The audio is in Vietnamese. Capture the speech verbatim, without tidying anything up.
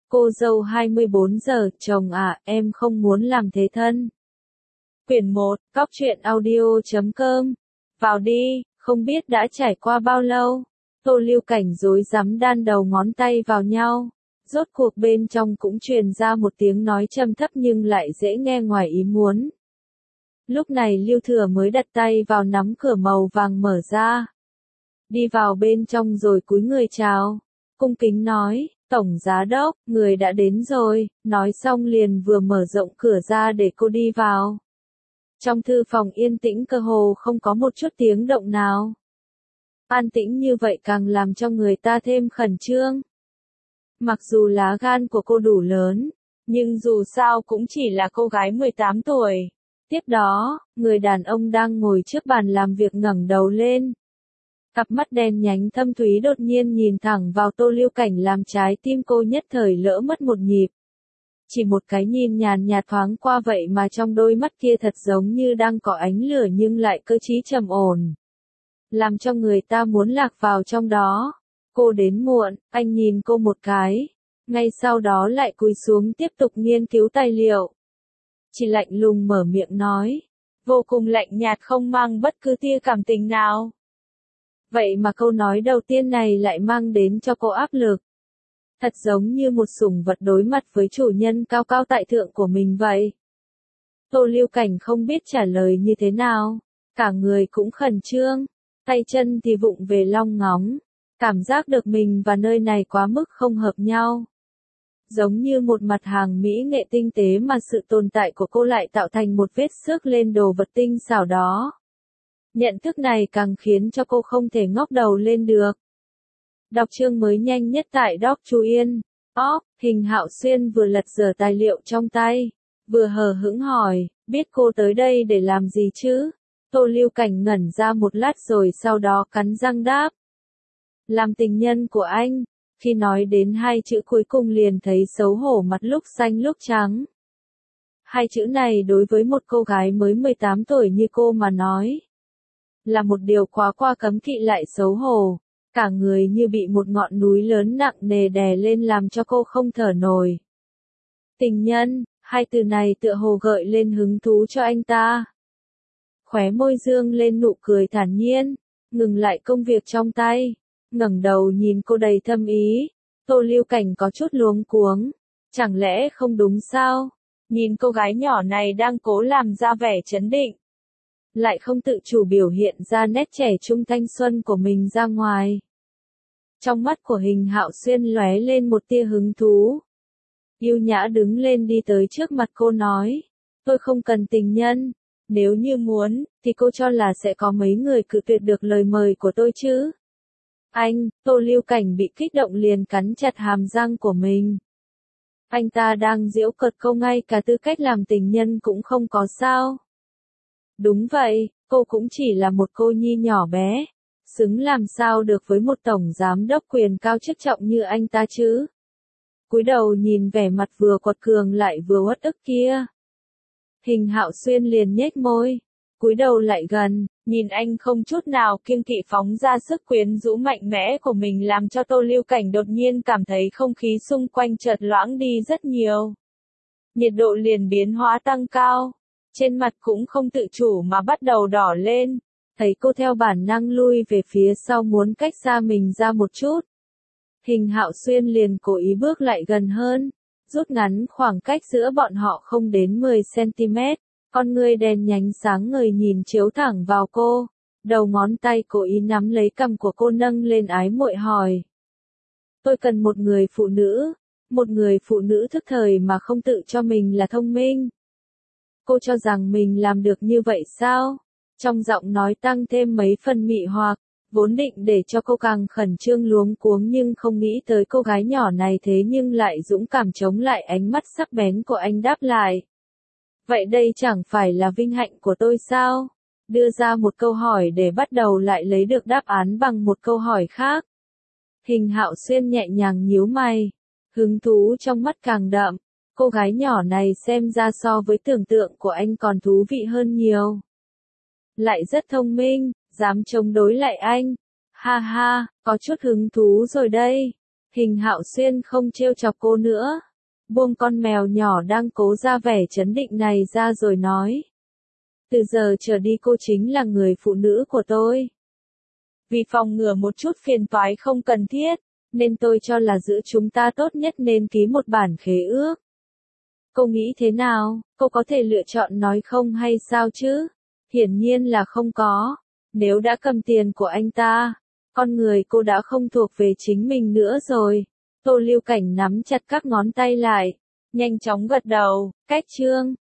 Cô dâu hai mươi bốn giờ, chồng à, em không muốn làm thế thân. Quyển một, cóc truyện audio chấm com. Vào đi, không biết đã trải qua bao lâu. Tô Lưu Cảnh rối rắm đan đầu ngón tay vào nhau. Rốt cuộc bên trong cũng truyền ra một tiếng nói trầm thấp nhưng lại dễ nghe ngoài ý muốn. Lúc này Lưu Thừa mới đặt tay vào nắm cửa màu vàng mở ra. Đi vào bên trong rồi cúi người chào. Cung kính nói, Tổng Giám Đốc, người đã đến rồi, nói xong liền vừa mở rộng cửa ra để cô đi vào. Trong thư phòng yên tĩnh cơ hồ không có một chút tiếng động nào. An tĩnh như vậy càng làm cho người ta thêm khẩn trương. Mặc dù lá gan của cô đủ lớn, nhưng dù sao cũng chỉ là cô gái mười tám tuổi. Tiếp đó, người đàn ông đang ngồi trước bàn làm việc ngẩng đầu lên. Cặp mắt đen nhánh thâm thúy đột nhiên nhìn thẳng vào Tô Lưu Cảnh làm trái tim cô nhất thời lỡ mất một nhịp. Chỉ một cái nhìn nhàn nhạt thoáng qua vậy mà trong đôi mắt kia thật giống như đang có ánh lửa nhưng lại cơ trí trầm ổn. Làm cho người ta muốn lạc vào trong đó. Cô đến muộn, anh nhìn cô một cái. Ngay sau đó lại cúi xuống tiếp tục nghiên cứu tài liệu. Chỉ lạnh lùng mở miệng nói. Vô cùng lạnh nhạt không mang bất cứ tia cảm tình nào. Vậy mà câu nói đầu tiên này lại mang đến cho cô áp lực. Thật giống như một sủng vật đối mặt với chủ nhân cao cao tại thượng của mình vậy. Tô Lưu Cảnh không biết trả lời như thế nào. Cả người cũng khẩn trương. Tay chân thì vụng về long ngóng. Cảm giác được mình và nơi này quá mức không hợp nhau. Giống như một mặt hàng mỹ nghệ tinh tế mà sự tồn tại của cô lại tạo thành một vết xước lên đồ vật tinh xảo đó. Nhận thức này càng khiến cho cô không thể ngóc đầu lên được. Đọc chương mới nhanh nhất tại Doc Chú Yên. Óc, Hình Hạo Xuyên vừa lật dở tài liệu trong tay, vừa hờ hững hỏi, biết cô tới đây để làm gì chứ? Tô Lưu Cảnh ngẩn ra một lát rồi sau đó cắn răng đáp. Làm tình nhân của anh. Khi nói đến hai chữ cuối cùng liền thấy xấu hổ mặt lúc xanh lúc trắng. Hai chữ này đối với một cô gái mới mười tám tuổi như cô mà nói. Là một điều quá qua cấm kỵ lại xấu hổ. Cả người như bị một ngọn núi lớn nặng nề đè lên làm cho cô không thở nổi. Tình nhân, hai từ này tựa hồ gợi lên hứng thú cho anh ta. Khóe môi dương lên nụ cười thản nhiên, ngừng lại công việc trong tay, ngẩng đầu nhìn cô đầy thâm ý. Tô Lưu Cảnh có chút luống cuống, chẳng lẽ không đúng sao? Nhìn cô gái nhỏ này đang cố làm ra vẻ trấn định, lại không tự chủ biểu hiện ra nét trẻ trung thanh xuân của mình ra ngoài. Trong mắt của Hình Hạo Xuyên lóe lên một tia hứng thú. Yêu nhã đứng lên đi tới trước mặt cô nói, tôi không cần tình nhân, nếu như muốn, thì cô cho là sẽ có mấy người cự tuyệt được lời mời của tôi chứ. Anh, Tô Lưu Cảnh bị kích động liền cắn chặt hàm răng của mình. Anh ta đang giễu cợt cô ngay cả tư cách làm tình nhân cũng không có sao. Đúng vậy, cô cũng chỉ là một cô nhi nhỏ bé, xứng làm sao được với một tổng giám đốc quyền cao chức trọng như anh ta chứ. Cúi đầu nhìn vẻ mặt vừa quật cường lại vừa uất ức kia. Hình Hạo Xuyên liền nhếch môi, cúi đầu lại gần, nhìn anh không chút nào kiêng kỵ phóng ra sức quyến rũ mạnh mẽ của mình làm cho Tô Lưu Cảnh đột nhiên cảm thấy không khí xung quanh chợt loãng đi rất nhiều. Nhiệt độ liền biến hóa tăng cao. Trên mặt cũng không tự chủ mà bắt đầu đỏ lên, thấy cô theo bản năng lui về phía sau muốn cách xa mình ra một chút. Hình Hạo Xuyên liền cố ý bước lại gần hơn, rút ngắn khoảng cách giữa bọn họ không đến mười xăng-ti-mét, con người đèn nhánh sáng ngời nhìn chiếu thẳng vào cô, đầu ngón tay cố ý nắm lấy cằm của cô nâng lên ái muội hỏi. Tôi cần một người phụ nữ, một người phụ nữ thức thời mà không tự cho mình là thông minh. Cô cho rằng mình làm được như vậy sao? Trong giọng nói tăng thêm mấy phần mị hoặc, vốn định để cho cô càng khẩn trương luống cuống nhưng không nghĩ tới cô gái nhỏ này thế nhưng lại dũng cảm chống lại ánh mắt sắc bén của anh đáp lại. Vậy đây chẳng phải là vinh hạnh của tôi sao? Đưa ra một câu hỏi để bắt đầu lại lấy được đáp án bằng một câu hỏi khác. Hình Hạo Xuyên nhẹ nhàng nhíu mày, hứng thú trong mắt càng đậm. Cô gái nhỏ này xem ra so với tưởng tượng của anh còn thú vị hơn nhiều. Lại rất thông minh, dám chống đối lại anh. Ha ha, có chút hứng thú rồi đây. Hình Hạo Xuyên không trêu chọc cô nữa. Buông con mèo nhỏ đang cố ra vẻ trấn định này ra rồi nói. Từ giờ trở đi cô chính là người phụ nữ của tôi. Vì phòng ngừa một chút phiền toái không cần thiết, nên tôi cho là giữa chúng ta tốt nhất nên ký một bản khế ước. Cô nghĩ thế nào? Cô có thể lựa chọn nói không hay sao chứ? Hiển nhiên là không có. Nếu đã cầm tiền của anh ta, con người cô đã không thuộc về chính mình nữa rồi. Tô Lưu Cảnh nắm chặt các ngón tay lại, nhanh chóng gật đầu, cách chương.